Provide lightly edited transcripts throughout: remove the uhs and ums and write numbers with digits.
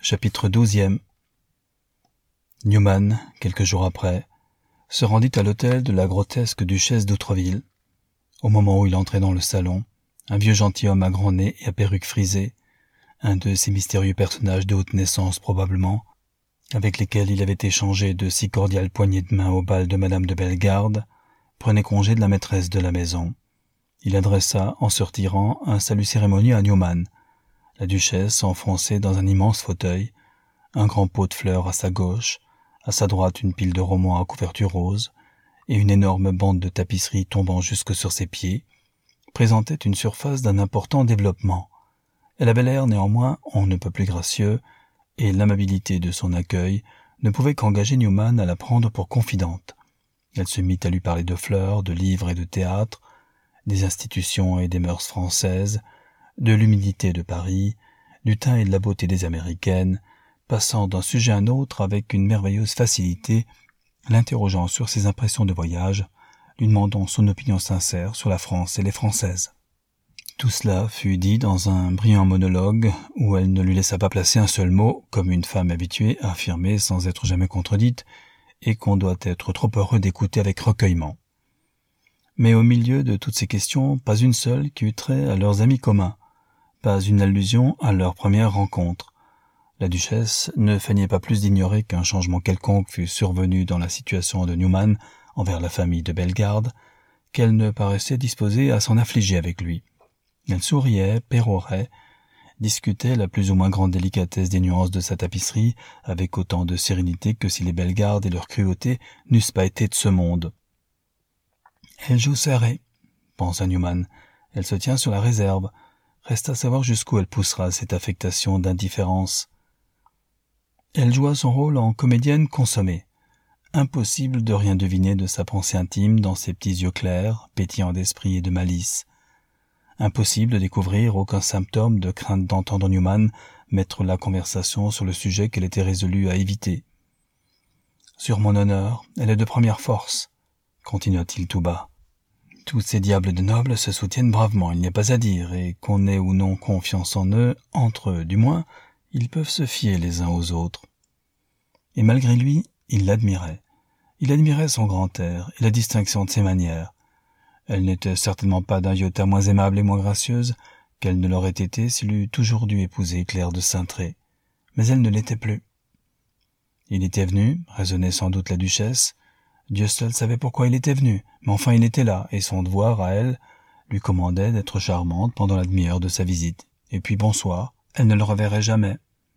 Chapitre 12. Newman, quelques jours après, se rendit à l'hôtel de la grotesque duchesse d'Outreville. Au moment où il entrait dans le salon, un vieux gentilhomme à grand nez et à perruque frisée, un de ces mystérieux personnages de haute naissance probablement, avec lesquels il avait échangé de si cordiales poignées de main au bal de Madame de Bellegarde, prenait congé de la maîtresse de la maison. Il adressa, en se retirant, un salut cérémonieux à Newman. La duchesse, enfoncée dans un immense fauteuil, un grand pot de fleurs à sa gauche, à sa droite une pile de romans à couverture rose, et une énorme bande de tapisserie tombant jusque sur ses pieds, présentait une surface d'un important développement. Elle avait l'air néanmoins on ne peut plus gracieux, et l'amabilité de son accueil ne pouvait qu'engager Newman à la prendre pour confidente. Elle se mit à lui parler de fleurs, de livres et de théâtre, des institutions et des mœurs françaises, de l'humidité de Paris, du teint et de la beauté des Américaines, passant d'un sujet à un autre avec une merveilleuse facilité, l'interrogeant sur ses impressions de voyage, lui demandant son opinion sincère sur la France et les Françaises. Tout cela fut dit dans un brillant monologue où elle ne lui laissa pas placer un seul mot, comme une femme habituée à affirmer sans être jamais contredite, et qu'on doit être trop heureux d'écouter avec recueillement. Mais au milieu de toutes ces questions, pas une seule qui eût trait à leurs amis communs, pas une allusion à leur première rencontre. La duchesse ne feignait pas plus d'ignorer qu'un changement quelconque fût survenu dans la situation de Newman envers la famille de Bellegarde, qu'elle ne paraissait disposée à s'en affliger avec lui. Elle souriait, pérorait, discutait la plus ou moins grande délicatesse des nuances de sa tapisserie avec autant de sérénité que si les Bellegarde et leur cruauté n'eussent pas été de ce monde. « Elle joue serré, » pensa Newman. « Elle se tient sur la réserve. Reste à savoir jusqu'où elle poussera cette affectation d'indifférence. » Elle joua son rôle en comédienne consommée. Impossible de rien deviner de sa pensée intime dans ses petits yeux clairs, pétillants d'esprit et de malice. Impossible de découvrir aucun symptôme de crainte d'entendre Newman mettre la conversation sur le sujet qu'elle était résolue à éviter. « Sur mon honneur, elle est de première force, » continua-t-il tout bas. « Tous ces diables de nobles se soutiennent bravement, il n'y a pas à dire, et qu'on ait ou non confiance en eux, entre eux du moins, ils peuvent se fier les uns aux autres. » Et malgré lui, il l'admirait. Il admirait son grand air et la distinction de ses manières. Elle n'était certainement pas d'un iota moins aimable et moins gracieuse qu'elle ne l'aurait été s'il eût toujours dû épouser Claire de Saintré. Mais elle ne l'était plus. Il était venu, raisonnait sans doute la duchesse. Dieu seul savait pourquoi il était venu, mais enfin il était là, et son devoir, à elle, lui commandait d'être charmante pendant la demi-heure de sa visite. Et puis bonsoir, elle ne le reverrait jamais.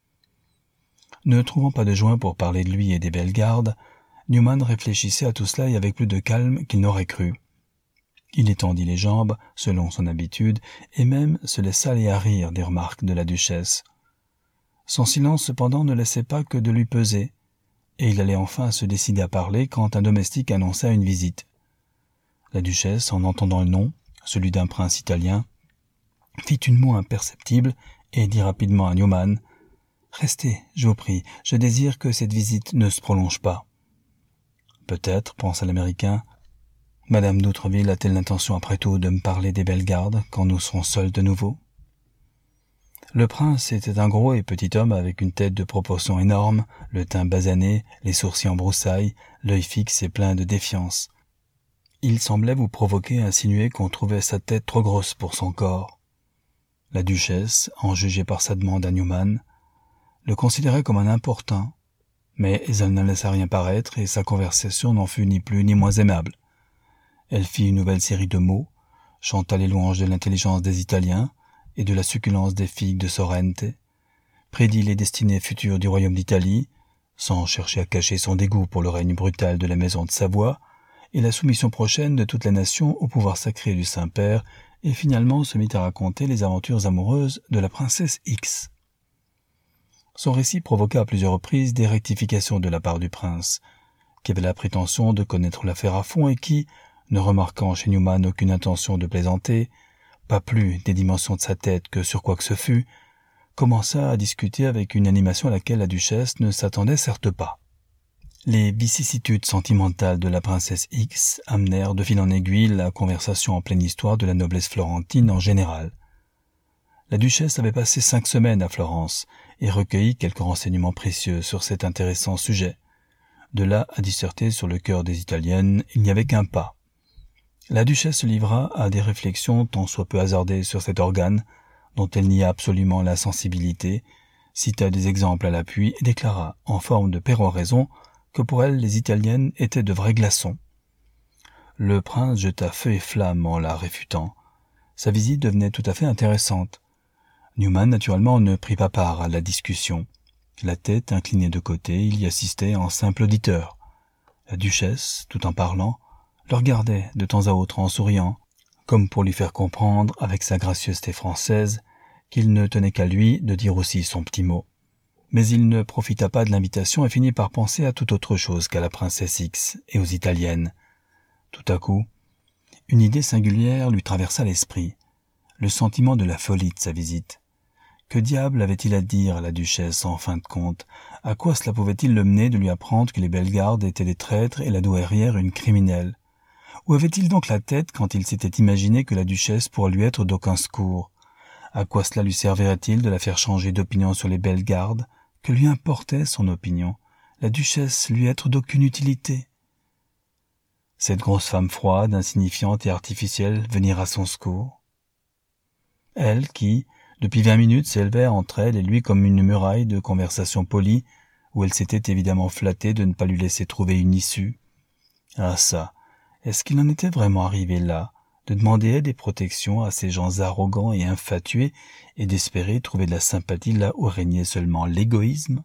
Ne trouvant pas de joint pour parler de lui et des Bellegarde, Newman réfléchissait à tout cela et avec plus de calme qu'il n'aurait cru. Il étendit les jambes, selon son habitude, et même se laissa aller à rire des remarques de la duchesse. Son silence, cependant, ne laissait pas que de lui peser, et il allait enfin se décider à parler quand un domestique annonça une visite. La duchesse, en entendant le nom, celui d'un prince italien, fit une moue imperceptible et dit rapidement à Newman « Restez, je vous prie, je désire que cette visite ne se prolonge pas. » Peut-être, pensa l'Américain, Madame d'Outreville a-t-elle l'intention après tout de me parler des Bellegarde quand nous serons seuls de nouveau? Le prince était un gros et petit homme avec une tête de proportions énormes, le teint basané, les sourcils en broussailles, l'œil fixe et plein de défiance. Il semblait vous provoquer à insinuer qu'on trouvait sa tête trop grosse pour son corps. La duchesse, en juger par sa demande à Newman, le considérait comme un importun, mais elle ne laissa rien paraître et sa conversation n'en fut ni plus ni moins aimable. Elle fit une nouvelle série de mots, chanta les louanges de l'intelligence des Italiens et de la succulence des figues de Sorrente, prédit les destinées futures du royaume d'Italie, sans chercher à cacher son dégoût pour le règne brutal de la maison de Savoie et la soumission prochaine de toute la nation au pouvoir sacré du Saint-Père, et finalement se mit à raconter les aventures amoureuses de la princesse X. Son récit provoqua à plusieurs reprises des rectifications de la part du prince, qui avait la prétention de connaître l'affaire à fond et qui, ne remarquant chez Newman aucune intention de plaisanter, pas plus des dimensions de sa tête que sur quoi que ce fût, commença à discuter avec une animation à laquelle la duchesse ne s'attendait certes pas. Les vicissitudes sentimentales de la princesse X amenèrent de fil en aiguille la conversation en pleine histoire de la noblesse florentine en général. La duchesse avait passé 5 semaines à Florence et recueilli quelques renseignements précieux sur cet intéressant sujet. De là à disserter sur le cœur des Italiennes, il n'y avait qu'un pas. La duchesse se livra à des réflexions tant soit peu hasardées sur cet organe, dont elle nia absolument la sensibilité, cita des exemples à l'appui et déclara, en forme de péroraison, que pour elle les Italiennes étaient de vrais glaçons. Le prince jeta feu et flamme en la réfutant. Sa visite devenait tout à fait intéressante. Newman, naturellement, ne prit pas part à la discussion. La tête inclinée de côté, il y assistait en simple auditeur. La duchesse, tout en parlant, le regardait de temps à autre en souriant, comme pour lui faire comprendre, avec sa gracieuseté française, qu'il ne tenait qu'à lui de dire aussi son petit mot. Mais il ne profita pas de l'invitation et finit par penser à toute autre chose qu'à la princesse X et aux Italiennes. Tout à coup, une idée singulière lui traversa l'esprit, le sentiment de la folie de sa visite. Que diable avait-il à dire à la duchesse en fin de compte? À quoi cela pouvait-il le mener de lui apprendre que les Bellegarde étaient des traîtres et la douairière une criminelle? Où avait-il donc la tête quand il s'était imaginé que la duchesse pourrait lui être d'aucun secours? À quoi cela lui servirait-il de la faire changer d'opinion sur les Bellegarde? Que lui importait son opinion? La duchesse lui être d'aucune utilité? Cette grosse femme froide, insignifiante et artificielle venir à son secours? Elle qui, depuis 20 minutes, s'élevait entre elle et lui comme une muraille de conversation polie, où elle s'était évidemment flattée de ne pas lui laisser trouver une issue. Ah ça, est-ce qu'il en était vraiment arrivé là, de demander aide et protection à ces gens arrogants et infatués, et d'espérer trouver de la sympathie là où régnait seulement l'égoïsme?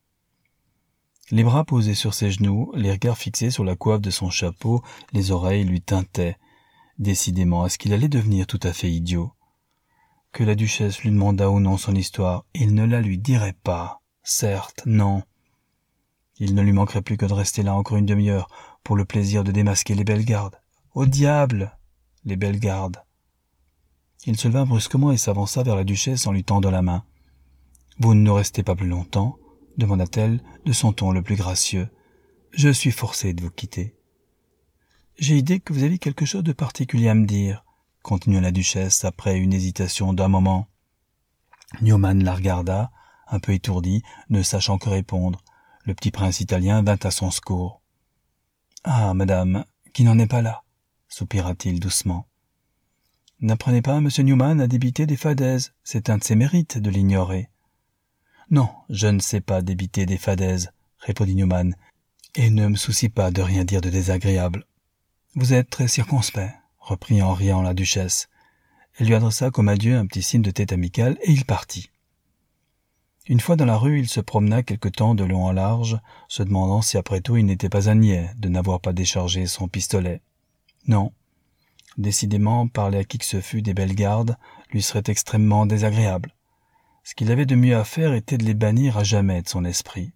Les bras posés sur ses genoux, les regards fixés sur la coiffe de son chapeau, les oreilles lui tintaient. Décidément, est-ce qu'il allait devenir tout à fait idiot? Que la duchesse lui demandât ou non son histoire, il ne la lui dirait pas. Certes, non. Il ne lui manquerait plus que de rester là encore une demi-heure pour le plaisir de démasquer les Bellegarde. Au diable, les Bellegarde. Il se leva brusquement et s'avança vers la duchesse en lui tendant la main. « Vous ne restez pas plus longtemps ?» demanda-t-elle de son ton le plus gracieux. « Je suis forcée de vous quitter. »« J'ai idée que vous avez quelque chose de particulier à me dire. » continua la duchesse après une hésitation d'un moment. Newman la regarda, un peu étourdi, ne sachant que répondre. Le petit prince italien vint à son secours. « Ah, madame, qui n'en est pas là ?» soupira-t-il doucement. « N'apprenez pas, monsieur Newman, à débiter des fadaises. C'est un de ses mérites de l'ignorer. »« Non, je ne sais pas débiter des fadaises, » répondit Newman, « et ne me soucie pas de rien dire de désagréable. »« Vous êtes très circonspect, » reprit en riant la duchesse. Elle lui adressa comme adieu un petit signe de tête amical, et il partit. Une fois dans la rue, il se promena quelque temps de long en large, se demandant si après tout il n'était pas un niais de n'avoir pas déchargé son pistolet. Non. Décidément, parler à qui que ce fût des Bellegarde lui serait extrêmement désagréable. Ce qu'il avait de mieux à faire était de les bannir à jamais de son esprit.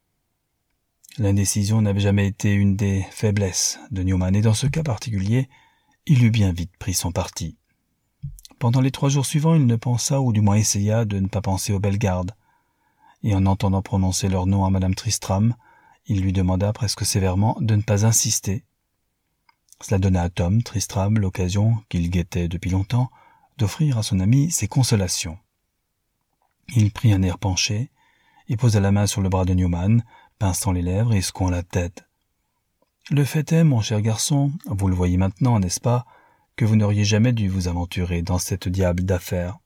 L'indécision n'avait jamais été une des faiblesses de Newman, et dans ce cas particulier, il eut bien vite pris son parti. Pendant les 3 jours suivants, il ne pensa, ou du moins essaya, de ne pas penser aux Bellegarde. Et en entendant prononcer leur nom à Madame Tristram, il lui demanda presque sévèrement de ne pas insister. Cela donna à Tom Tristram l'occasion, qu'il guettait depuis longtemps, d'offrir à son ami ses consolations. Il prit un air penché, et posa la main sur le bras de Newman, pinçant les lèvres et secouant la tête. « Le fait est, mon cher garçon, vous le voyez maintenant, n'est-ce pas, que vous n'auriez jamais dû vous aventurer dans cette diable d'affaire.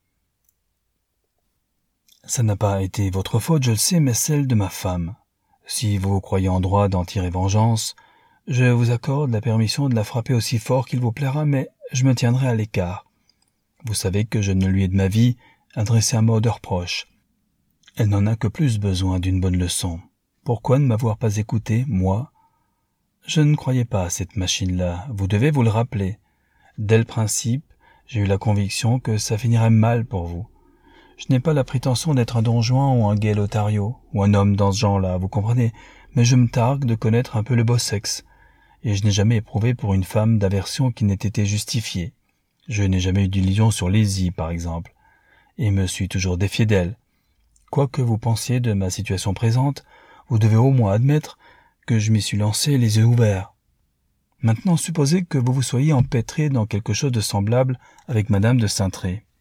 Ça n'a pas été votre faute, je le sais, mais celle de ma femme. Si vous croyez en droit d'en tirer vengeance, je vous accorde la permission de la frapper aussi fort qu'il vous plaira, mais je me tiendrai à l'écart. Vous savez que je ne lui ai de ma vie adressé un mot de reproche. Elle n'en a que plus besoin d'une bonne leçon. Pourquoi ne m'avoir pas écouté, moi? Je ne croyais pas à cette machine-là, vous devez vous le rappeler. Dès le principe, j'ai eu la conviction que ça finirait mal pour vous. Je n'ai pas la prétention d'être un Don Juan ou un gai Lothario, ou un homme dans ce genre-là, vous comprenez, mais je me targue de connaître un peu le beau sexe, et je n'ai jamais éprouvé pour une femme d'aversion qui n'ait été justifiée. Je n'ai jamais eu d'illusion sur Lizzie, par exemple, et me suis toujours défié d'elle. Quoi que vous pensiez de ma situation présente, vous devez au moins admettre que je m'y suis lancé les yeux ouverts. Maintenant, supposez que vous vous soyez empêtré dans quelque chose de semblable avec Madame de Saintré.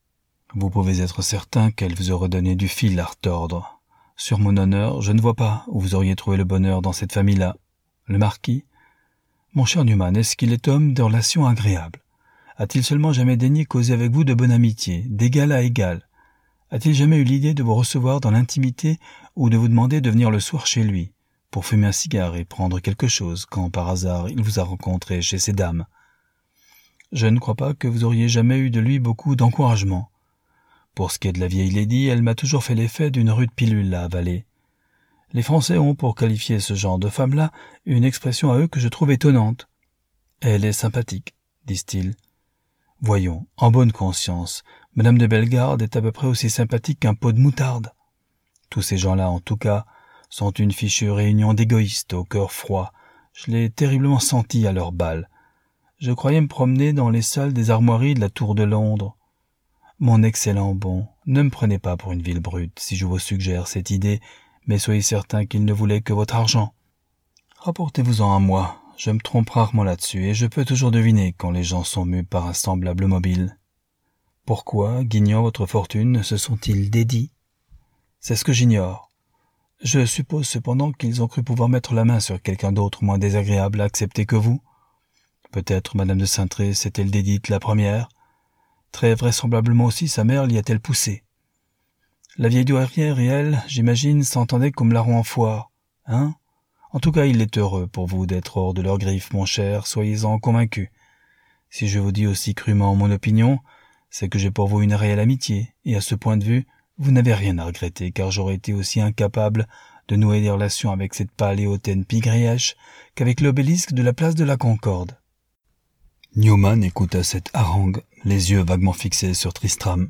Vous pouvez être certain qu'elle vous aurait donné du fil à retordre. Sur mon honneur, je ne vois pas où vous auriez trouvé le bonheur dans cette famille-là. Le marquis? Mon cher Newman, est-ce qu'il est homme de relations agréables? A-t-il seulement jamais daigné causer avec vous de bonne amitié, d'égal à égal? A-t-il jamais eu l'idée de vous recevoir dans l'intimité ou de vous demander de venir le soir chez lui, pour fumer un cigare et prendre quelque chose, quand par hasard il vous a rencontré chez ces dames? Je ne crois pas que vous auriez jamais eu de lui beaucoup d'encouragement. Pour ce qui est de la vieille lady, elle m'a toujours fait l'effet d'une rude pilule à avaler. Les Français ont, pour qualifier ce genre de femme-là, une expression à eux que je trouve étonnante. Elle est sympathique, disent-ils. Voyons, en bonne conscience, Madame de Bellegarde est à peu près aussi sympathique qu'un pot de moutarde. Tous ces gens-là, en tout cas, sont une fichue réunion d'égoïstes au cœur froid. Je l'ai terriblement senti à leur bal. Je croyais me promener dans les salles des armoiries de la Tour de Londres. Mon excellent bon, ne me prenez pas pour une ville brute si je vous suggère cette idée, mais soyez certain qu'il ne voulait que votre argent. Rapportez-vous-en à moi, je me trompe rarement là-dessus, et je peux toujours deviner quand les gens sont mus par un semblable mobile. Pourquoi, guignant votre fortune, se sont-ils dédits? C'est ce que j'ignore. Je suppose cependant qu'ils ont cru pouvoir mettre la main sur quelqu'un d'autre moins désagréable à accepter que vous. Peut-être Madame de Saintré s'est-elle dédite la première. Très vraisemblablement aussi sa mère l'y a-t-elle poussée. La vieille douairière et elle, j'imagine, s'entendaient comme larrons en foire, hein? En tout cas, il est heureux pour vous d'être hors de leurs griffes, mon cher, soyez-en convaincu. Si je vous dis aussi crûment mon opinion, c'est que j'ai pour vous une réelle amitié, et à ce point de vue, vous n'avez rien à regretter, car j'aurais été aussi incapable de nouer des relations avec cette pâle et hautaine pigrièche qu'avec l'obélisque de la place de la Concorde. Newman écouta cette harangue, les yeux vaguement fixés sur Tristram.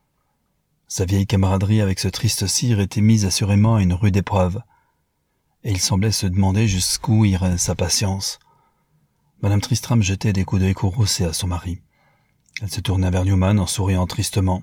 Sa vieille camaraderie avec ce triste sire était mise assurément à une rude épreuve, et il semblait se demander jusqu'où irait sa patience. Madame Tristram jetait des coups d'œil courroucés à son mari. Elle se tourna vers Newman en souriant tristement.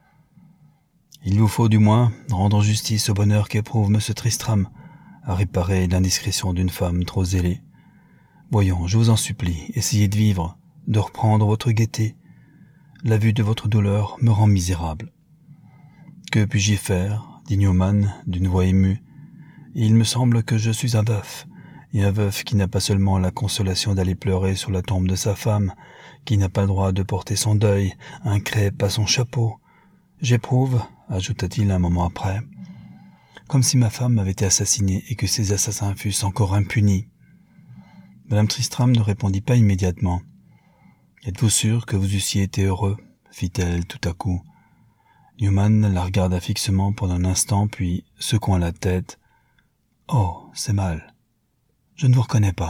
« Il vous faut du moins rendre justice au bonheur qu'éprouve M. Tristram à réparer l'indiscrétion d'une femme trop zélée. Voyons, je vous en supplie, essayez de vivre, de reprendre votre gaieté. La vue de votre douleur me rend misérable. » « Que puis-je y faire ?» dit Newman d'une voix émue. « Il me semble que je suis un veuf, et un veuf qui n'a pas seulement la consolation d'aller pleurer sur la tombe de sa femme, qui n'a pas le droit de porter son deuil, un crêpe à son chapeau. J'éprouve, ajouta-t-il un moment après, comme si ma femme avait été assassinée et que ses assassins fussent encore impunis. » Madame Tristram ne répondit pas immédiatement. « Êtes-vous sûr que vous eussiez été heureux ?» fit-elle tout à coup. Newman la regarda fixement pendant un instant, puis, secouant la tête, « Oh, c'est mal. Je ne vous reconnais pas. »«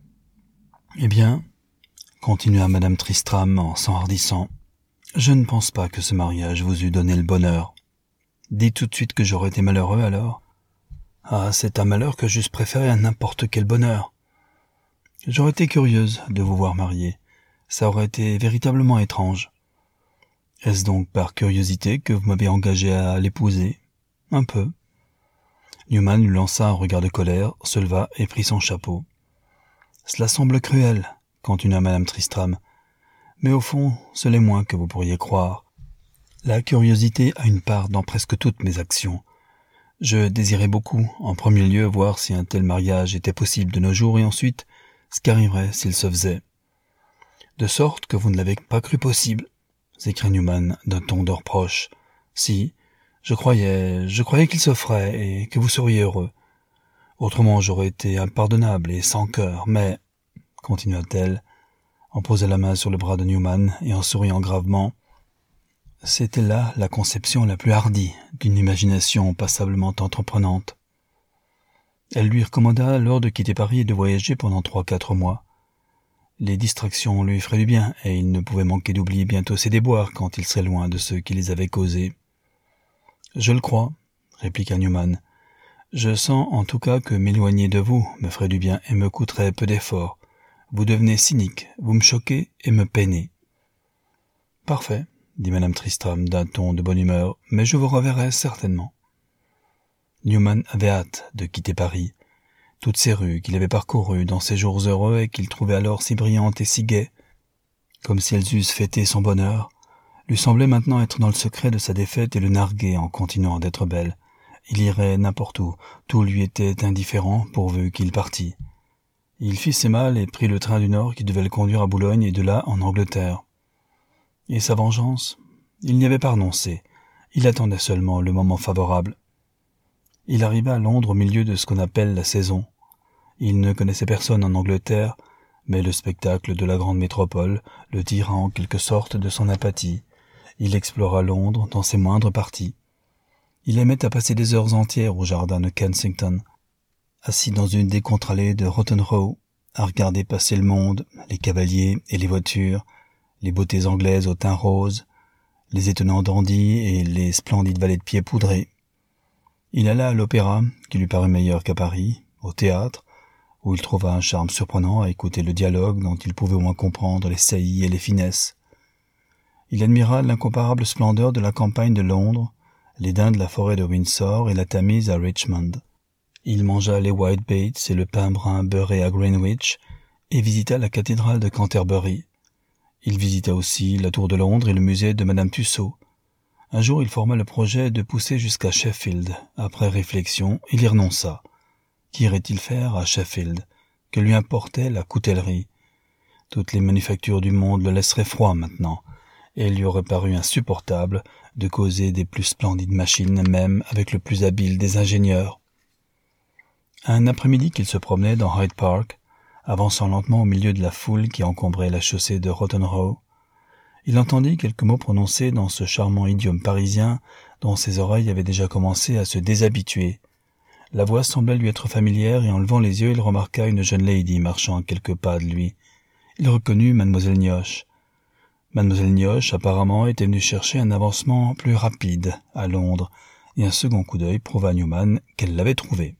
Eh bien, continua Madame Tristram en s'enhardissant, je ne pense pas que ce mariage vous eût donné le bonheur. Dites tout de suite que j'aurais été malheureux, alors. Ah, c'est un malheur que j'eusse préféré à n'importe quel bonheur. J'aurais été curieuse de vous voir marié. Ça aurait été véritablement étrange. Est-ce donc par curiosité que vous m'avez engagé à l'épouser? Un peu. » Newman lui lança un regard de colère, se leva et prit son chapeau. « Cela semble cruel, » continua Madame Tristram, « mais au fond, ce l'est moins que vous pourriez croire. La curiosité a une part dans presque toutes mes actions. Je désirais beaucoup, en premier lieu, voir si un tel mariage était possible de nos jours, et ensuite, ce qu'arriverait s'il se faisait. De sorte que vous ne l'avez pas cru possible, s'écria Newman d'un ton de reproche. Si, je croyais qu'il se ferait et que vous seriez heureux. Autrement j'aurais été impardonnable et sans cœur, mais, continua-t-elle, en posant la main sur le bras de Newman et en souriant gravement, c'était là la conception la plus hardie d'une imagination passablement entreprenante. Elle lui recommanda alors de quitter Paris et de voyager pendant 3-4 mois. Les distractions lui feraient du bien, et il ne pouvait manquer d'oublier bientôt ses déboires quand il serait loin de ceux qui les avaient causés. « Je le crois, » répliqua Newman. « Je sens en tout cas que m'éloigner de vous me ferait du bien et me coûterait peu d'efforts. Vous devenez cynique, vous me choquez et me peinez. »« Parfait, » dit Madame Tristram d'un ton de bonne humeur, « mais je vous reverrai certainement. » Newman avait hâte de quitter Paris. Toutes ces rues qu'il avait parcourues dans ses jours heureux et qu'il trouvait alors si brillantes et si gaies, comme si elles eussent fêté son bonheur, lui semblait maintenant être dans le secret de sa défaite et le narguer en continuant d'être belle. Il irait n'importe où, tout lui était indifférent pourvu qu'il partît. Il fit ses malles et prit le train du Nord qui devait le conduire à Boulogne et de là en Angleterre. Et sa vengeance? Il n'y avait pas renoncé. Il attendait seulement le moment favorable. Il arriva à Londres au milieu de ce qu'on appelle la saison. Il ne connaissait personne en Angleterre, mais le spectacle de la grande métropole le tira en quelque sorte de son apathie. Il explora Londres dans ses moindres parties. Il aimait à passer des heures entières au jardin de Kensington, assis dans une des contre-allées de Rotten Row, à regarder passer le monde, les cavaliers et les voitures, les beautés anglaises au teint rose, les étonnants dandys et les splendides valets de pied poudrés. Il alla à l'opéra, qui lui parut meilleur qu'à Paris, au théâtre, où il trouva un charme surprenant à écouter le dialogue dont il pouvait au moins comprendre les saillies et les finesses. Il admira l'incomparable splendeur de la campagne de Londres, les daims de la forêt de Windsor et la Tamise à Richmond. Il mangea les whitebait et le pain brun beurré à Greenwich et visita la cathédrale de Canterbury. Il visita aussi la tour de Londres et le musée de Madame Tussaud. Un jour, il forma le projet de pousser jusqu'à Sheffield. Après réflexion, il y renonça. Qu'irait-il faire à Sheffield? Que lui importait la coutellerie? Toutes les manufactures du monde le laisseraient froid maintenant, et il lui aurait paru insupportable de causer des plus splendides machines, même avec le plus habile des ingénieurs. Un après-midi qu'il se promenait dans Hyde Park, avançant lentement au milieu de la foule qui encombrait la chaussée de Rotten Row, il entendit quelques mots prononcés dans ce charmant idiome parisien dont ses oreilles avaient déjà commencé à se déshabituer. La voix semblait lui être familière et en levant les yeux, il remarqua une jeune lady marchant à quelques pas de lui. Il reconnut Mademoiselle Nioche. Mademoiselle Nioche, apparemment, était venue chercher un avancement plus rapide à Londres, et un second coup d'œil prouva à Newman qu'elle l'avait trouvé.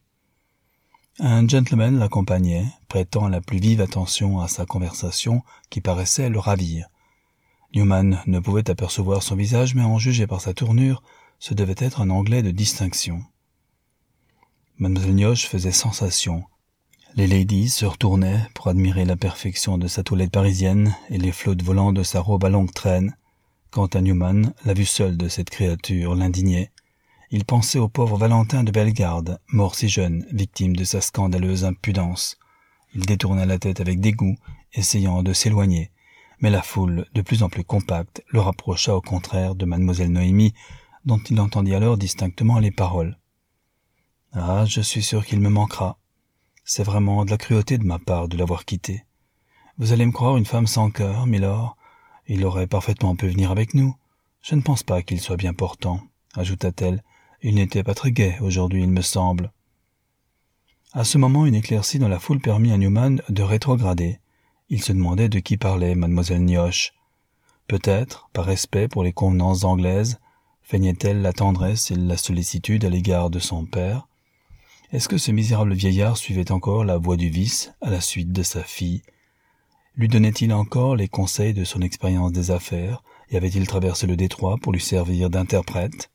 Un gentleman l'accompagnait, prêtant la plus vive attention à sa conversation qui paraissait le ravir. Newman ne pouvait apercevoir son visage, mais en juger par sa tournure, ce devait être un Anglais de distinction. Mademoiselle Nioche faisait sensation. Les ladies se retournaient pour admirer la perfection de sa toilette parisienne et les flots volants de sa robe à longue traîne. Quant à Newman, la vue seule de cette créature l'indignait. Il pensait au pauvre Valentin de Bellegarde, mort si jeune, victime de sa scandaleuse impudence. Il détourna la tête avec dégoût, essayant de s'éloigner, mais la foule, de plus en plus compacte, le rapprocha au contraire de mademoiselle Noémie, dont il entendit alors distinctement les paroles. « Ah, je suis sûr qu'il me manquera. C'est vraiment de la cruauté de ma part de l'avoir quitté. Vous allez me croire une femme sans cœur, milord. Il aurait parfaitement pu venir avec nous. Je ne pense pas qu'il soit bien portant, ajouta-t-elle. Il n'était pas très gai aujourd'hui, il me semble. » À ce moment, une éclaircie dans la foule permit à Newman de rétrograder. Il se demandait de qui parlait mademoiselle Nioche. Peut-être, par respect pour les convenances anglaises, feignait-elle la tendresse et la sollicitude à l'égard de son père. Est-ce que ce misérable vieillard suivait encore la voie du vice à la suite de sa fille? Lui donnait-il encore les conseils de son expérience des affaires et avait-il traversé le détroit pour lui servir d'interprète?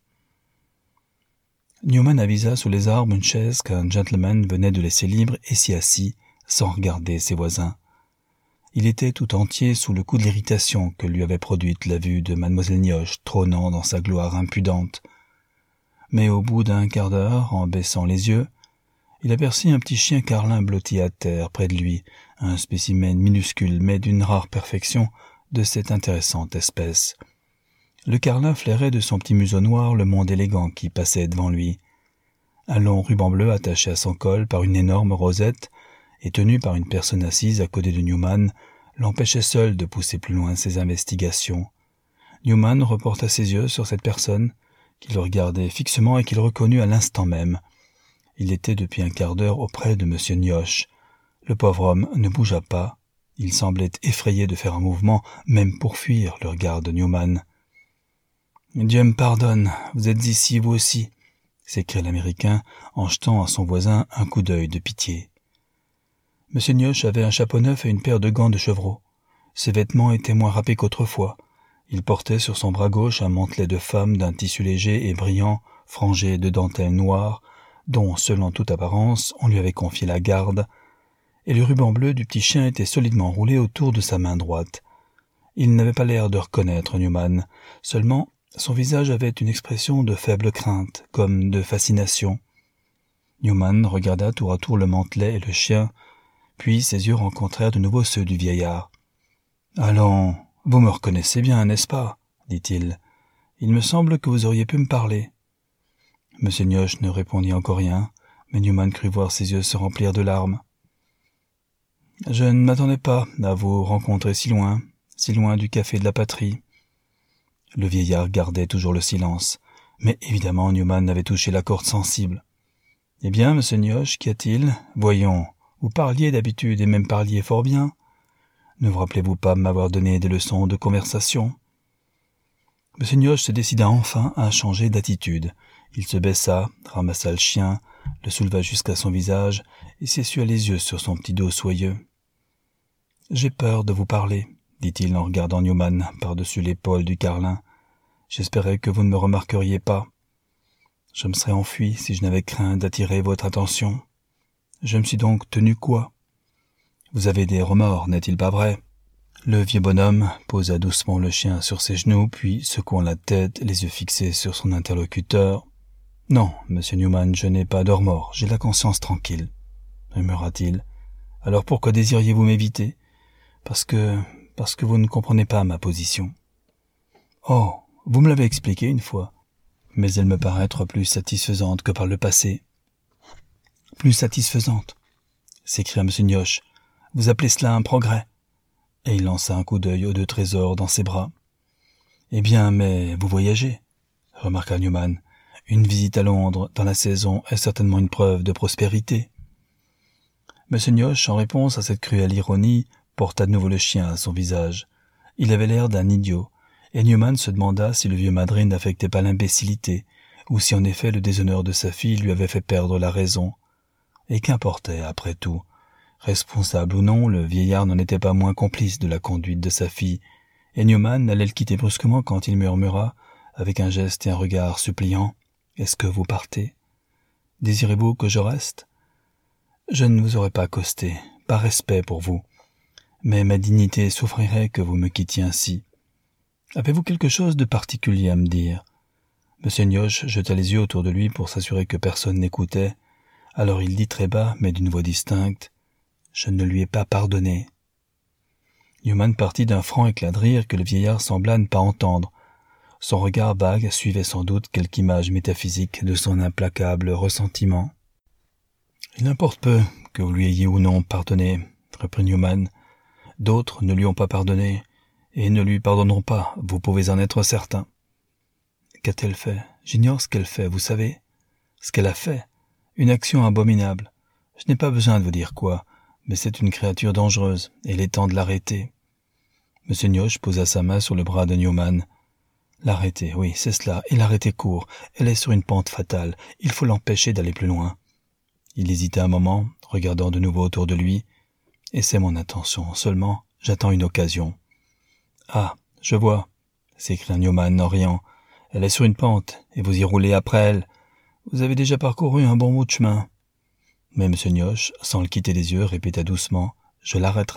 Newman avisa sous les arbres une chaise qu'un gentleman venait de laisser libre et s'y assit, sans regarder ses voisins. Il était tout entier sous le coup de l'irritation que lui avait produite la vue de mademoiselle Nioche trônant dans sa gloire impudente. Mais au bout d'un quart d'heure, en baissant les yeux, il aperçut un petit chien carlin blotti à terre près de lui, un spécimen minuscule mais d'une rare perfection de cette intéressante espèce. Le carlin flairait de son petit museau noir le monde élégant qui passait devant lui. Un long ruban bleu attaché à son col par une énorme rosette et tenu par une personne assise à côté de Newman l'empêchait seul de pousser plus loin ses investigations. Newman reporta ses yeux sur cette personne, qui le regardait fixement et qu'il reconnut à l'instant même. Il était depuis un quart d'heure auprès de M. Nioche. Le pauvre homme ne bougea pas. Il semblait effrayé de faire un mouvement, même pour fuir le regard de Newman. « Dieu me pardonne, vous êtes ici, vous aussi !» s'écria l'Américain en jetant à son voisin un coup d'œil de pitié. M. Nioche avait un chapeau neuf et une paire de gants de chevreau. Ses vêtements étaient moins râpés qu'autrefois. Il portait sur son bras gauche un mantelet de femme d'un tissu léger et brillant, frangé de dentelle noire, dont, selon toute apparence, on lui avait confié la garde, et le ruban bleu du petit chien était solidement roulé autour de sa main droite. Il n'avait pas l'air de reconnaître Newman. Seulement, son visage avait une expression de faible crainte, comme de fascination. Newman regarda tour à tour le mantelet et le chien, puis ses yeux rencontrèrent de nouveau ceux du vieillard. « Allons, vous me reconnaissez bien, n'est-ce pas ?» dit-il. « Il me semble que vous auriez pu me parler. » M. Nioche ne répondit encore rien, mais Newman crut voir ses yeux se remplir de larmes. « Je ne m'attendais pas à vous rencontrer si loin du café de la patrie. » Le vieillard gardait toujours le silence, mais évidemment Newman avait touché la corde sensible. « Eh bien, monsieur Nioche, qu'y a-t-il ? Voyons, vous parliez d'habitude et même parliez fort bien. Ne vous rappelez-vous pas m'avoir donné des leçons de conversation ?» M. Nioche se décida enfin à changer d'attitude. Il se baissa, ramassa le chien, le souleva jusqu'à son visage et s'essuya les yeux sur son petit dos soyeux. « J'ai peur de vous parler, » dit-il en regardant Newman par-dessus l'épaule du carlin. « J'espérais que vous ne me remarqueriez pas. Je me serais enfui si je n'avais craint d'attirer votre attention. Je me suis donc tenu quoi? Vous avez des remords, n'est-il pas vrai ?» Le vieux bonhomme posa doucement le chien sur ses genoux, puis, secouant la tête, les yeux fixés sur son interlocuteur. « Non, monsieur Newman, je n'ai pas de remords, j'ai la conscience tranquille, » murmura-t-il. « Alors pourquoi désiriez-vous m'éviter ? Parce que vous ne comprenez pas ma position. »« Oh, vous me l'avez expliqué une fois, mais elle me paraît être plus satisfaisante que par le passé. »« Plus satisfaisante » s'écria M. Nioche. « Vous appelez cela un progrès ?» Et il lança un coup d'œil aux deux trésors dans ses bras. « Eh bien, mais vous voyagez, » remarqua Newman. « Une visite à Londres dans la saison est certainement une preuve de prospérité. » M. Nioche, en réponse à cette cruelle ironie, porta de nouveau le chien à son visage. Il avait l'air d'un idiot, et Newman se demanda si le vieux madrine n'affectait pas l'imbécilité, ou si en effet le déshonneur de sa fille lui avait fait perdre la raison. Et qu'importait, après tout? Responsable ou non, le vieillard n'en était pas moins complice de la conduite de sa fille, et Newman allait le quitter brusquement quand il murmura, avec un geste et un regard suppliants, « Est-ce que vous partez? Désirez-vous que je reste? Je ne vous aurais pas accosté, par respect pour vous, mais ma dignité souffrirait que vous me quittiez ainsi. Avez-vous quelque chose de particulier à me dire ?» M. Nioche jeta les yeux autour de lui pour s'assurer que personne n'écoutait. Alors il dit très bas, mais d'une voix distincte, « Je ne lui ai pas pardonné. » Newman partit d'un franc éclat de rire que le vieillard sembla ne pas entendre. Son regard vague suivait sans doute quelque image métaphysique de son implacable ressentiment. « Il importe peu que vous lui ayez ou non pardonné, » reprit Newman. « D'autres ne lui ont pas pardonné, et ne lui pardonneront pas, vous pouvez en être certain. » « Qu'a-t-elle fait? J'ignore ce qu'elle fait, vous savez. Ce qu'elle a fait. Une action abominable. Je n'ai pas besoin de vous dire quoi, mais c'est une créature dangereuse, et il est temps de l'arrêter. » M. Nioche posa sa main sur le bras de Newman. « L'arrêter, oui, c'est cela, et l'arrêter court. Elle est sur une pente fatale. Il faut l'empêcher d'aller plus loin. » Il hésita un moment, regardant de nouveau autour de lui. « Et c'est mon intention, seulement, j'attends une occasion. »« Ah, je vois, » s'écria Newman en riant. « Elle est sur une pente, et vous y roulez après elle. Vous avez déjà parcouru un bon bout de chemin. » Mais M. Nioche, sans le quitter des yeux, répéta doucement, « Je l'arrêterai. »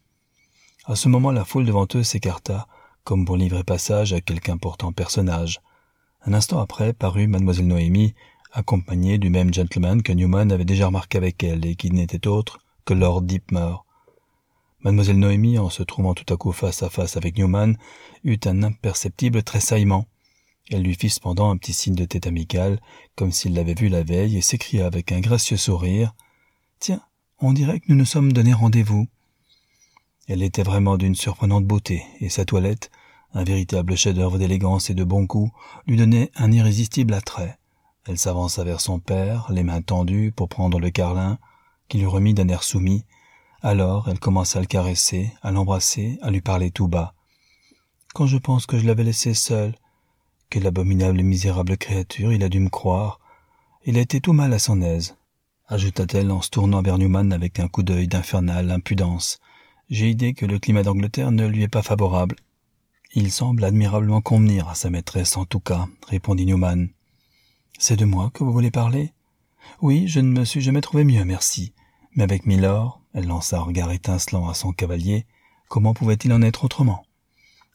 À ce moment, la foule devant eux s'écarta, comme pour livrer passage à quelque important personnage. Un instant après, parut Mademoiselle Noémie, accompagnée du même gentleman que Newman avait déjà remarqué avec elle, et qui n'était autre que Lord Dipmore. Mademoiselle Noémie, en se trouvant tout à coup face à face avec Newman, eut un imperceptible tressaillement. Elle lui fit cependant un petit signe de tête amical, comme s'il l'avait vu la veille, et s'écria avec un gracieux sourire, « Tiens, on dirait que nous nous sommes donné rendez-vous. » Elle était vraiment d'une surprenante beauté, et sa toilette, un véritable chef-d'œuvre d'élégance et de bon goût, lui donnait un irrésistible attrait. Elle s'avança vers son père, les mains tendues, pour prendre le carlin, qui lui remit d'un air soumis. Alors elle commença à le caresser, à l'embrasser, à lui parler tout bas. « Quand je pense que je l'avais laissé seul, quelle abominable et misérable créature, il a dû me croire. Il a été tout mal à son aise, » ajouta-t-elle en se tournant vers Newman avec un coup d'œil d'infernale impudence. « J'ai idée que le climat d'Angleterre ne lui est pas favorable. »« Il semble admirablement convenir à sa maîtresse en tout cas, » répondit Newman. « C'est de moi que vous voulez parler ? Oui, je ne me suis jamais trouvé mieux, merci. Mais avec Milord, elle lança un regard étincelant à son cavalier, comment pouvait-il en être autrement ?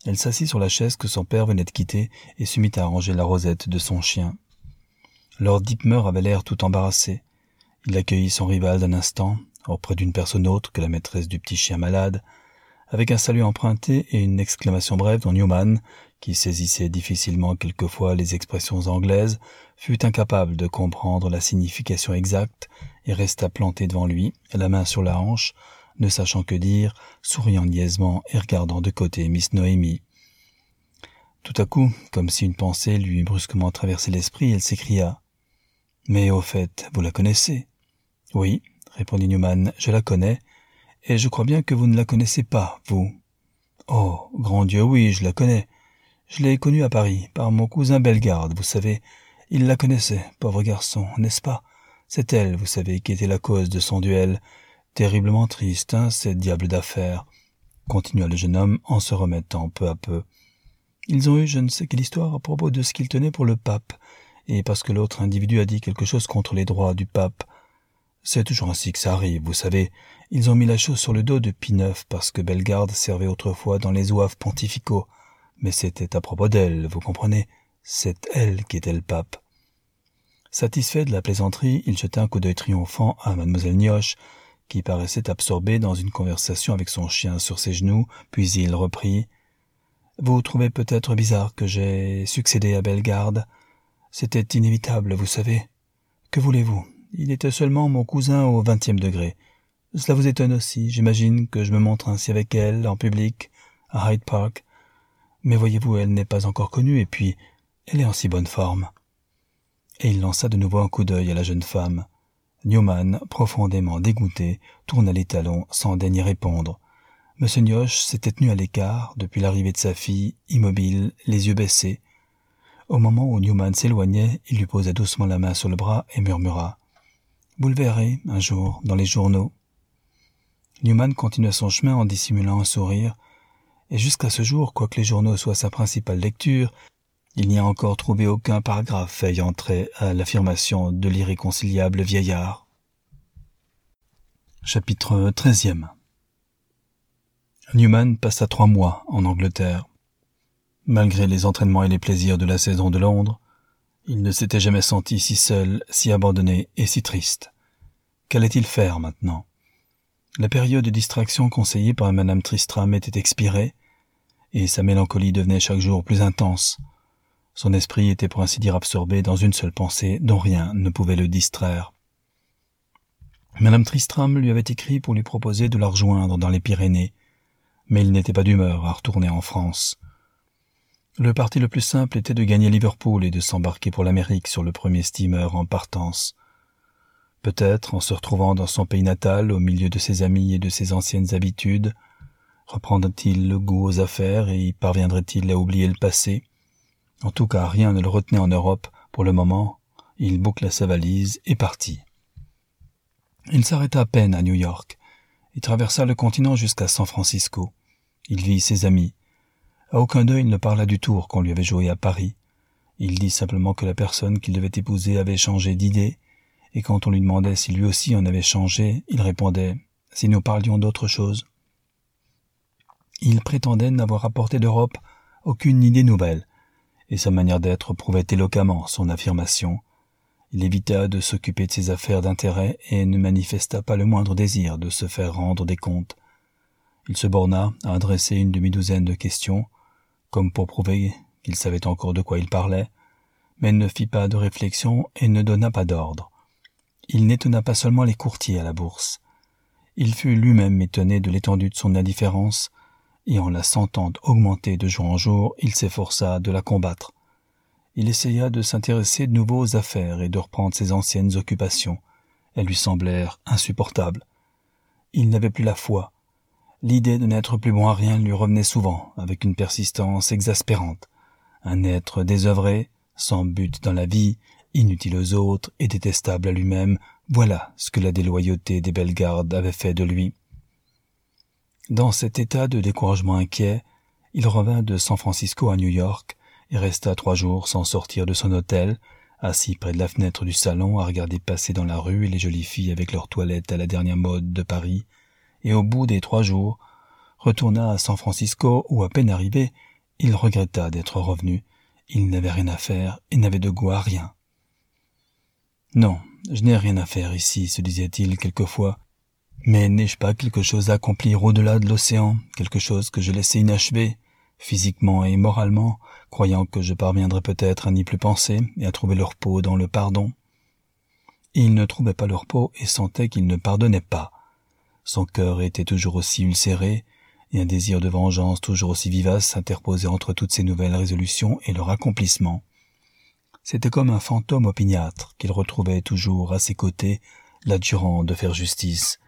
Elle s'assit sur la chaise que son père venait de quitter et se mit à arranger la rosette de son chien. Lord Dipmer avait l'air tout embarrassé. Il accueillit son rival d'un instant, auprès d'une personne autre que la maîtresse du petit chien malade, avec un salut emprunté et une exclamation brève dont Newman, qui saisissait difficilement quelquefois les expressions anglaises, fut incapable de comprendre la signification exacte et resta planté devant lui, la main sur la hanche, ne sachant que dire, souriant niaisement et regardant de côté Miss Noémie. Tout à coup, comme si une pensée lui eût brusquement traversé l'esprit, elle s'écria « Mais au fait, vous la connaissez ?»« Oui, » répondit Newman, « je la connais, et je crois bien que vous ne la connaissez pas, vous. »« Oh, grand Dieu, oui, je la connais. Je l'ai connue à Paris, par mon cousin Bellegarde, vous savez. Il la connaissait, pauvre garçon, n'est-ce pas? C'est elle, vous savez, qui était la cause de son duel. Terriblement triste, hein, cette diable d'affaire, continua le jeune homme en se remettant peu à peu. Ils ont eu je ne sais quelle histoire à propos de ce qu'ils tenaient pour le pape, et parce que l'autre individu a dit quelque chose contre les droits du pape. C'est toujours ainsi que ça arrive, vous savez. Ils ont mis la chose sur le dos de Pie IX parce que Bellegarde servait autrefois dans les zouaves pontificaux. Mais c'était à propos d'elle, vous comprenez. C'est elle qui était le pape. Satisfait de la plaisanterie, il jeta un coup d'œil triomphant à mademoiselle Nioche, qui paraissait absorbée dans une conversation avec son chien sur ses genoux, puis il reprit. « Vous trouvez peut-être bizarre que j'ai succédé à Bellegarde. C'était inévitable, vous savez. Que voulez-vous? Il était seulement mon cousin au 20e degré. Cela vous étonne aussi, j'imagine que je me montre ainsi avec elle, en public, à Hyde Park. Mais voyez-vous, elle n'est pas encore connue, et puis, elle est en si bonne forme. » Et il lança de nouveau un coup d'œil à la jeune femme. Newman, profondément dégoûté, tourna les talons sans daigner répondre. M. Nioche s'était tenu à l'écart, depuis l'arrivée de sa fille, immobile, les yeux baissés. Au moment où Newman s'éloignait, il lui posa doucement la main sur le bras et murmura « Vous le verrez, un jour, dans les journaux. » Newman continua son chemin en dissimulant un sourire, et jusqu'à ce jour, quoique les journaux soient sa principale lecture, il n'y a encore trouvé aucun paragraphe ayant trait à l'affirmation de l'irréconciliable vieillard. Chapitre 13e. Newman passa 3 mois en Angleterre. Malgré les entraînements et les plaisirs de la saison de Londres, il ne s'était jamais senti si seul, si abandonné et si triste. Qu'allait-il faire maintenant? La période de distraction conseillée par Madame Tristram était expirée, et sa mélancolie devenait chaque jour plus intense. Son esprit était pour ainsi dire absorbé dans une seule pensée dont rien ne pouvait le distraire. Madame Tristram lui avait écrit pour lui proposer de la rejoindre dans les Pyrénées, mais il n'était pas d'humeur à retourner en France. Le parti le plus simple était de gagner Liverpool et de s'embarquer pour l'Amérique sur le premier steamer en partance. Peut-être, en se retrouvant dans son pays natal, au milieu de ses amis et de ses anciennes habitudes, reprendrait-il le goût aux affaires et y parviendrait-il à oublier le passé? En tout cas, rien ne le retenait en Europe pour le moment. Il boucla sa valise et partit. Il s'arrêta à peine à New York et traversa le continent jusqu'à San Francisco. Il vit ses amis. À aucun d'eux il ne parla du tour qu'on lui avait joué à Paris. Il dit simplement que la personne qu'il devait épouser avait changé d'idée, et quand on lui demandait si lui aussi en avait changé, il répondait « si nous parlions d'autre chose ». Il prétendait n'avoir apporté d'Europe aucune idée nouvelle, et sa manière d'être prouvait éloquemment son affirmation. Il évita de s'occuper de ses affaires d'intérêt et ne manifesta pas le moindre désir de se faire rendre des comptes. Il se borna à adresser une demi-douzaine de questions, comme pour prouver qu'il savait encore de quoi il parlait, mais ne fit pas de réflexion et ne donna pas d'ordre. Il n'étonna pas seulement les courtiers à la bourse. Il fut lui-même étonné de l'étendue de son indifférence, et en la sentant augmenter de jour en jour, il s'efforça de la combattre. Il essaya de s'intéresser de nouveau aux affaires et de reprendre ses anciennes occupations. Elles lui semblèrent insupportables. Il n'avait plus la foi. L'idée de n'être plus bon à rien lui revenait souvent, avec une persistance exaspérante. Un être désœuvré, sans but dans la vie, inutile aux autres et détestable à lui-même, voilà ce que la déloyauté des Bellegarde avait fait de lui. Dans cet état de découragement inquiet, il revint de San Francisco à New York et resta 3 jours sans sortir de son hôtel, assis près de la fenêtre du salon à regarder passer dans la rue les jolies filles avec leurs toilettes à la dernière mode de Paris, et au bout des 3 jours, retourna à San Francisco où, à peine arrivé, Il regretta d'être revenu. Il n'avait rien à faire et n'avait de goût à rien. « Non, je n'ai rien à faire ici, se disait-il quelquefois. Mais n'ai-je pas quelque chose à accomplir au-delà de l'océan, quelque chose que j'ai laissé inachevé, physiquement et moralement, croyant que je parviendrais peut-être à n'y plus penser et à trouver le repos dans le pardon. » Et il ne trouvait pas le repos et sentait qu'il ne pardonnait pas. Son cœur était toujours aussi ulcéré, et un désir de vengeance toujours aussi vivace s'interposait entre toutes ces nouvelles résolutions et leur accomplissement. C'était comme un fantôme opiniâtre qu'il retrouvait toujours à ses côtés, l'adjurant de faire justice.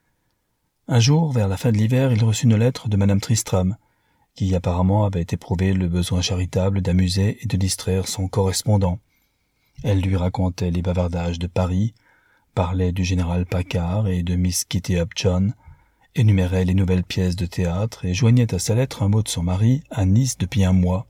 Un jour, vers la fin de l'hiver, il reçut une lettre de Madame Tristram, qui apparemment avait éprouvé le besoin charitable d'amuser et de distraire son correspondant. Elle lui racontait les bavardages de Paris, parlait du général Paccard et de Miss Kitty Upjohn, énumérait les nouvelles pièces de théâtre et joignait à sa lettre un mot de son mari à Nice depuis un mois.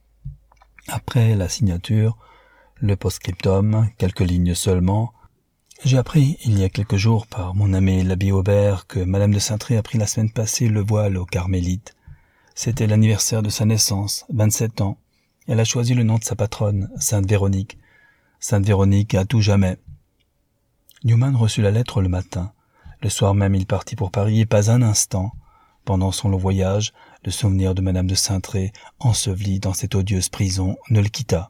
Après la signature, le post-scriptum, quelques lignes seulement. J'ai appris il y a quelques jours par mon ami l'abbé Aubert que Madame de Saintré a pris la semaine passée le voile aux Carmélites. C'était l'anniversaire de sa naissance, 27 ans. Elle a choisi le nom de sa patronne, Sainte Véronique. Sainte Véronique à tout jamais. Newman reçut la lettre le matin. Le soir même, il partit pour Paris et pas un instant, pendant son long voyage, le souvenir de Madame de Saintré, enseveli dans cette odieuse prison, ne le quitta.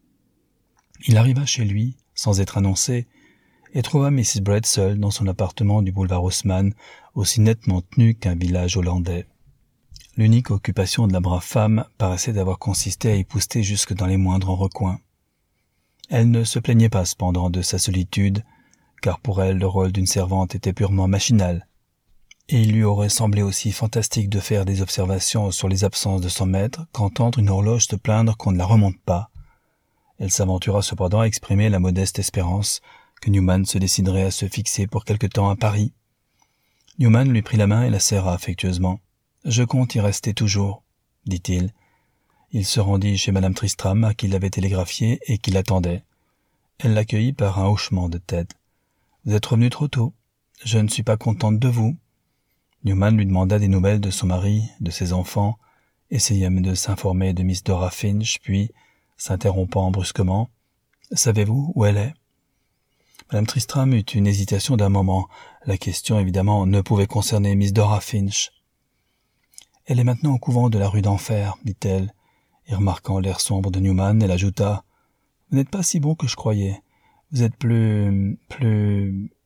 Il arriva chez lui, sans être annoncé, et trouva Mrs. Brett seule dans son appartement du boulevard Haussmann, aussi nettement tenu qu'un village hollandais. L'unique occupation de la brave femme paraissait avoir consisté à épousseter jusque dans les moindres recoins. Elle ne se plaignait pas cependant de sa solitude, car pour elle le rôle d'une servante était purement machinal, et il lui aurait semblé aussi fantastique de faire des observations sur les absences de son maître qu'entendre une horloge se plaindre qu'on ne la remonte pas. Elle s'aventura cependant à exprimer la modeste espérance que Newman se déciderait à se fixer pour quelque temps à Paris. Newman lui prit la main et la serra affectueusement. « Je compte y rester toujours, » dit-il. Il se rendit chez Madame Tristram, à qui il avait télégraphié et qui l'attendait. Elle l'accueillit par un hochement de tête. « Vous êtes revenu trop tôt. Je ne suis pas contente de vous. » Newman lui demanda des nouvelles de son mari, de ses enfants, essaya de s'informer de Miss Dora Finch, puis, s'interrompant brusquement, « Savez-vous où elle est ?» Madame Tristram eut une hésitation d'un moment. La question, évidemment, ne pouvait concerner Miss Dora Finch. « Elle est maintenant au couvent de la rue d'Enfer, dit-elle, et remarquant l'air sombre de Newman, elle ajouta, « Vous n'êtes pas si bon que je croyais. Vous êtes plus quoi ?»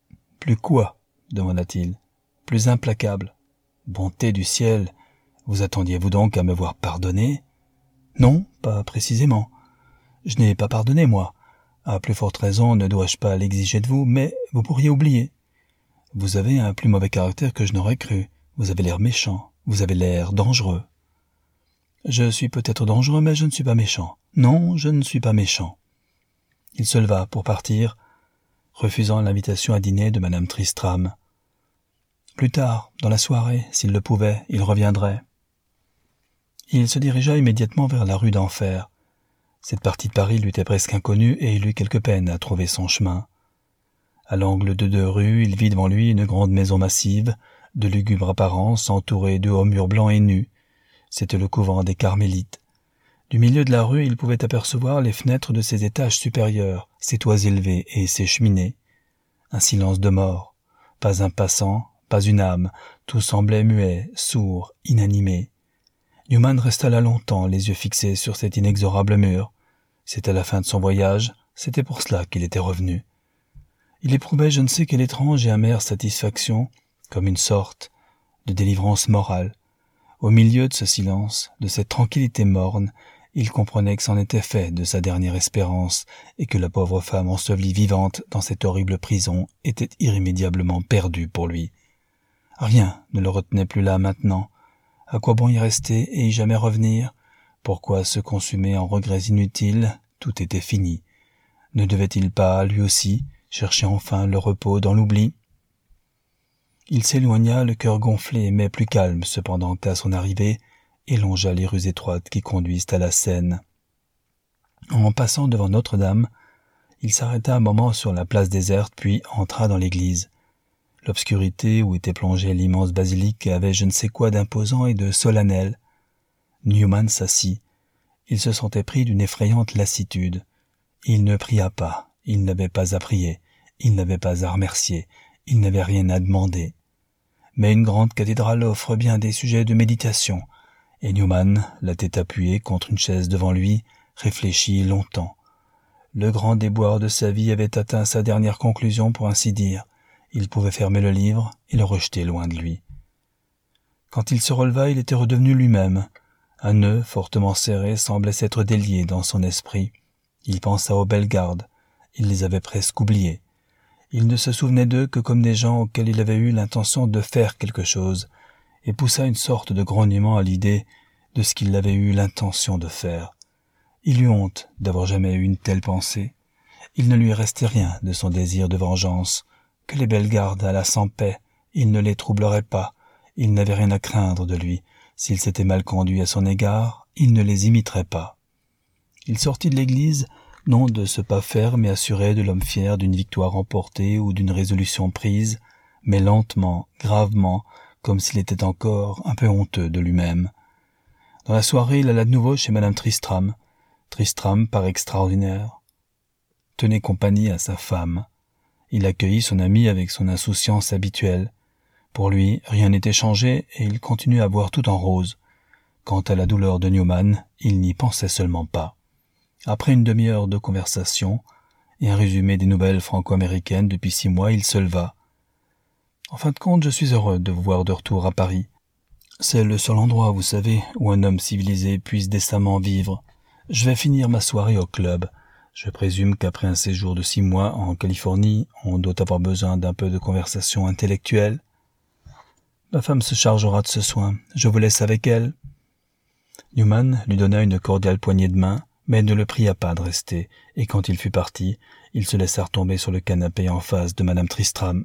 demanda-t-il. « Plus implacable. Bonté du ciel, vous attendiez-vous donc à me voir pardonner ?»« Non, pas précisément. Je n'ai pas pardonné, moi. À plus forte raison ne dois-je pas l'exiger de vous, mais vous pourriez oublier. Vous avez un plus mauvais caractère que je n'aurais cru. Vous avez l'air méchant. Vous avez l'air dangereux. »« Je suis peut-être dangereux, mais je ne suis pas méchant. Non, je ne suis pas méchant. » Il se leva pour partir, refusant l'invitation à dîner de Madame Tristram. Plus tard, dans la soirée, s'il le pouvait, il reviendrait. Il se dirigea immédiatement vers la rue d'Enfer. Cette partie de Paris lui était presque inconnue et il eut quelque peine à trouver son chemin. À l'angle de deux rues, il vit devant lui une grande maison massive, de lugubre apparence, entourée de hauts murs blancs et nus. C'était le couvent des Carmélites. Du milieu de la rue, il pouvait apercevoir les fenêtres de ses étages supérieurs, ses toits élevés et ses cheminées. Un silence de mort. Pas un passant, pas une âme. Tout semblait muet, sourd, inanimé. Newman resta là longtemps, les yeux fixés sur cet inexorable mur. C'était la fin de son voyage, c'était pour cela qu'il était revenu. Il éprouvait je ne sais quelle étrange et amère satisfaction, comme une sorte de délivrance morale. Au milieu de ce silence, de cette tranquillité morne, il comprenait que c'en était fait de sa dernière espérance et que la pauvre femme ensevelie vivante dans cette horrible prison était irrémédiablement perdue pour lui. Rien ne le retenait plus là maintenant. À quoi bon y rester et y jamais revenir? Pourquoi se consumer en regrets inutiles? Tout était fini. Ne devait-il pas, lui aussi, chercher enfin le repos dans l'oubli? Il s'éloigna, le cœur gonflé, mais plus calme cependant qu'à son arrivée, et longea les rues étroites qui conduisent à la Seine. En passant devant Notre-Dame, il s'arrêta un moment sur la place déserte, puis entra dans l'église. L'obscurité où était plongée l'immense basilique avait je ne sais quoi d'imposant et de solennel. Newman s'assit. Il se sentait pris d'une effrayante lassitude. Il ne pria pas, il n'avait pas à prier, il n'avait pas à remercier, il n'avait rien à demander. Mais une grande cathédrale offre bien des sujets de méditation, et Newman, la tête appuyée contre une chaise devant lui, réfléchit longtemps. Le grand déboire de sa vie avait atteint sa dernière conclusion, pour ainsi dire. Il pouvait fermer le livre et le rejeter loin de lui. Quand il se releva, il était redevenu lui-même. Un nœud fortement serré semblait s'être délié dans son esprit. Il pensa aux Bellegarde. Il les avait presque oubliés. Il ne se souvenait d'eux que comme des gens auxquels il avait eu l'intention de faire quelque chose, et poussa une sorte de grognement à l'idée de ce qu'il avait eu l'intention de faire. Il eut honte d'avoir jamais eu une telle pensée. Il ne lui restait rien de son désir de vengeance. Que les Bellegarde allassent en paix, il ne les troublerait pas. Il n'avait rien à craindre de lui. S'il s'était mal conduit à son égard, il ne les imiterait pas. Il sortit de l'église, non de ce pas ferme et assuré de l'homme fier d'une victoire remportée ou d'une résolution prise, mais lentement, gravement, comme s'il était encore un peu honteux de lui-même. Dans la soirée, il alla de nouveau chez Madame Tristram. Tristram, par extraordinaire, tenait compagnie à sa femme. Il accueillit son ami avec son insouciance habituelle. Pour lui, rien n'était changé et il continuait à voir tout en rose. Quant à la douleur de Newman, il n'y pensait seulement pas. Après une demi-heure de conversation et un résumé des nouvelles franco-américaines depuis 6 mois, il se leva. « En fin de compte, je suis heureux de vous voir de retour à Paris. C'est le seul endroit, vous savez, où un homme civilisé puisse décemment vivre. Je vais finir ma soirée au club. Je présume qu'après un séjour de 6 mois en Californie, on doit avoir besoin d'un peu de conversation intellectuelle. Ma femme se chargera de ce soin. Je vous laisse avec elle. » Newman lui donna une cordiale poignée de main, mais ne le pria pas de rester, et quand il fut parti, ils se laissèrent tomber sur le canapé en face de Madame Tristram.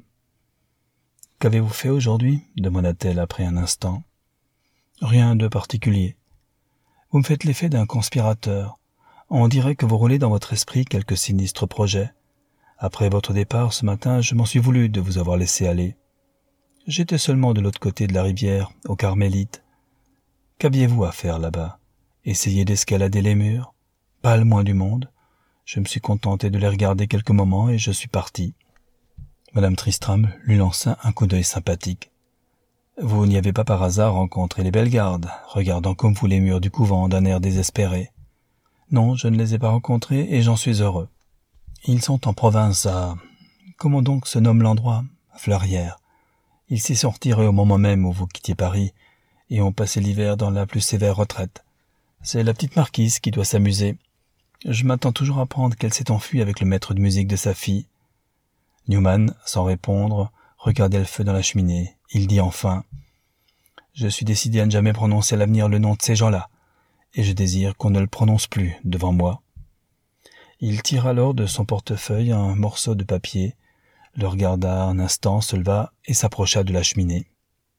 « Qu'avez-vous fait aujourd'hui » demanda-t-elle après un instant. « Rien de particulier. Vous me faites l'effet d'un conspirateur. On dirait que vous roulez dans votre esprit quelques sinistres projets. Après votre départ ce matin, je m'en suis voulu de vous avoir laissé aller. J'étais seulement de l'autre côté de la rivière, aux Carmélites. Qu'aviez-vous à faire là-bas? Essayer d'escalader les murs? Pas le moins du monde. Je me suis contenté de les regarder quelques moments et je suis parti. » Madame Tristram lui lança un coup d'œil sympathique. « Vous n'y avez pas par hasard rencontré les Bellegarde, regardant comme vous les murs du couvent d'un air désespéré. Non, je ne les ai pas rencontrés et j'en suis heureux. Ils sont en province à... Comment donc se nomme l'endroit? Fleurières. Ils s'y sont retirés au moment même où vous quittiez Paris et ont passé l'hiver dans la plus sévère retraite. C'est la petite marquise qui doit s'amuser. Je m'attends toujours à apprendre qu'elle s'est enfuie avec le maître de musique de sa fille. » Newman, sans répondre, regardait le feu dans la cheminée. Il dit enfin « Je suis décidé à ne jamais prononcer à l'avenir le nom de ces gens-là, et je désire qu'on ne le prononce plus devant moi. » Il tira alors de son portefeuille un morceau de papier, le regarda un instant, se leva et s'approcha de la cheminée.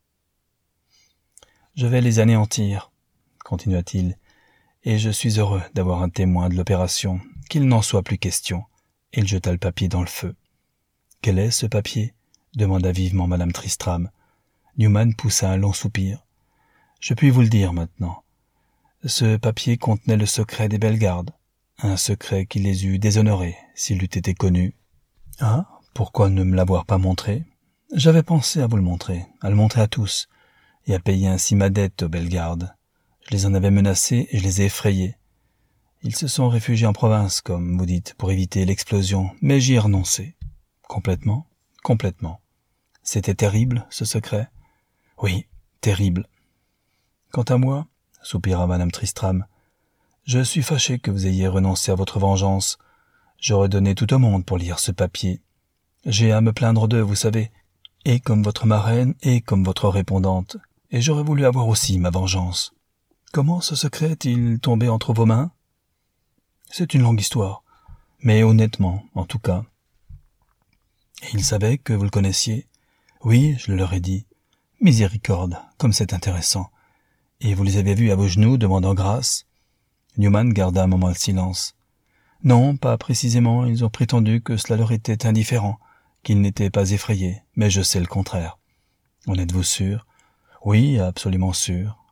« Je vais les anéantir, » continua-t-il, « et je suis heureux d'avoir un témoin de l'opération, qu'il n'en soit plus question. » Et il jeta le papier dans le feu. « Quel est ce papier ?» demanda vivement Madame Tristram. Newman poussa un long soupir. « Je puis vous le dire maintenant. Ce papier contenait le secret des Bellegarde, un secret qui les eût déshonorés s'il eût été connu. »« Ah, pourquoi ne me l'avoir pas montré ? J'avais pensé à vous le montrer, à le montrer à tous, et à payer ainsi ma dette aux Bellegarde. Je les en avais menacés et je les ai effrayés. Ils se sont réfugiés en province, comme vous dites, pour éviter l'explosion, mais j'y ai renoncé. Complètement, complètement. C'était terrible, ce secret. Oui, terrible. Quant à moi, soupira Madame Tristram, je suis fâché que vous ayez renoncé à votre vengeance. J'aurais donné tout au monde pour lire ce papier. J'ai à me plaindre d'eux, vous savez, et comme votre marraine, et comme votre répondante, et j'aurais voulu avoir aussi ma vengeance. Comment ce secret est-il tombé entre vos mains? C'est une longue histoire, mais honnêtement, en tout cas. Et ils savaient que vous le connaissiez? Oui, je le leur ai dit. Miséricorde, comme c'est intéressant. Et vous les avez vus à vos genoux, demandant grâce? Newman garda un moment le silence. Non, pas précisément, ils ont prétendu que cela leur était indifférent, qu'ils n'étaient pas effrayés, mais je sais le contraire. En êtes-vous sûr? Oui, absolument sûr.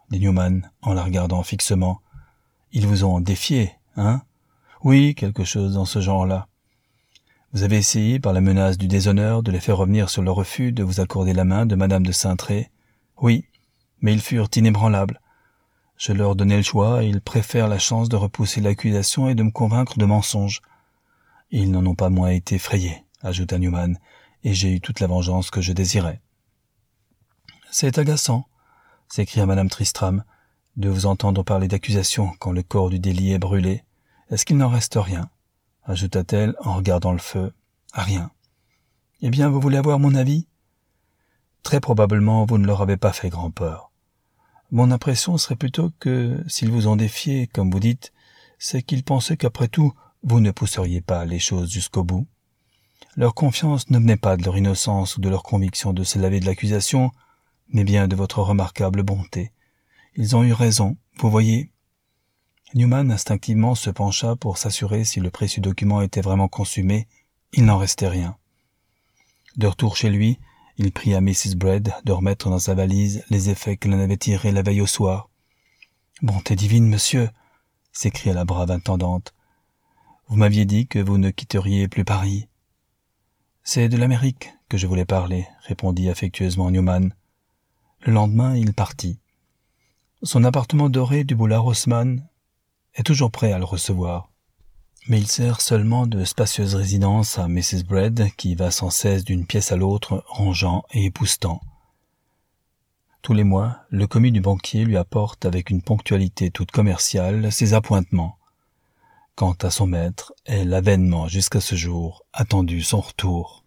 dit Newman en la regardant fixement. Ils vous ont défié, hein? Oui, quelque chose dans ce genre-là. Vous avez essayé, par la menace du déshonneur, de les faire revenir sur le refus de vous accorder la main de Madame de Saintré. Oui, mais ils furent inébranlables. Je leur donnai le choix et ils préfèrent la chance de repousser l'accusation et de me convaincre de mensonge. Ils n'en ont pas moins été effrayés, ajouta Newman, et j'ai eu toute la vengeance que je désirais. C'est agaçant, s'écria Madame Tristram, de vous entendre parler d'accusation quand le corps du délit est brûlé. Est-ce qu'il n'en reste rien? Ajouta-t-elle en regardant le feu. Rien. Eh bien, vous voulez avoir mon avis? Très probablement, vous ne leur avez pas fait grand-peur. Mon impression serait plutôt que, s'ils vous ont défié, comme vous dites, c'est qu'ils pensaient qu'après tout, vous ne pousseriez pas les choses jusqu'au bout. Leur confiance ne venait pas de leur innocence ou de leur conviction de se laver de l'accusation, mais bien de votre remarquable bonté. Ils ont eu raison, vous voyez. Newman instinctivement se pencha pour s'assurer si le précieux document était vraiment consumé. Il n'en restait rien. De retour chez lui, il pria Mrs. Braid de remettre dans sa valise les effets qu'elle en avait tirés la veille au soir. « Bonté divine, monsieur !» s'écria la brave intendante. « Vous m'aviez dit que vous ne quitteriez plus Paris. »« C'est de l'Amérique que je voulais parler, » répondit affectueusement Newman. Le lendemain, il partit. Son appartement doré du boulevard Haussmann est toujours prêt à le recevoir. Mais il sert seulement de spacieuse résidence à Mrs. Braid, qui va sans cesse d'une pièce à l'autre, rangeant et époussetant. Tous les mois, le commis du banquier lui apporte avec une ponctualité toute commerciale ses appointements. Quant à son maître, elle a vainement, jusqu'à ce jour, attendu son retour.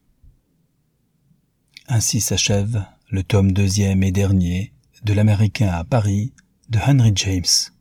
Ainsi s'achève le tome 2e et dernier de l'Américain à Paris de Henry James.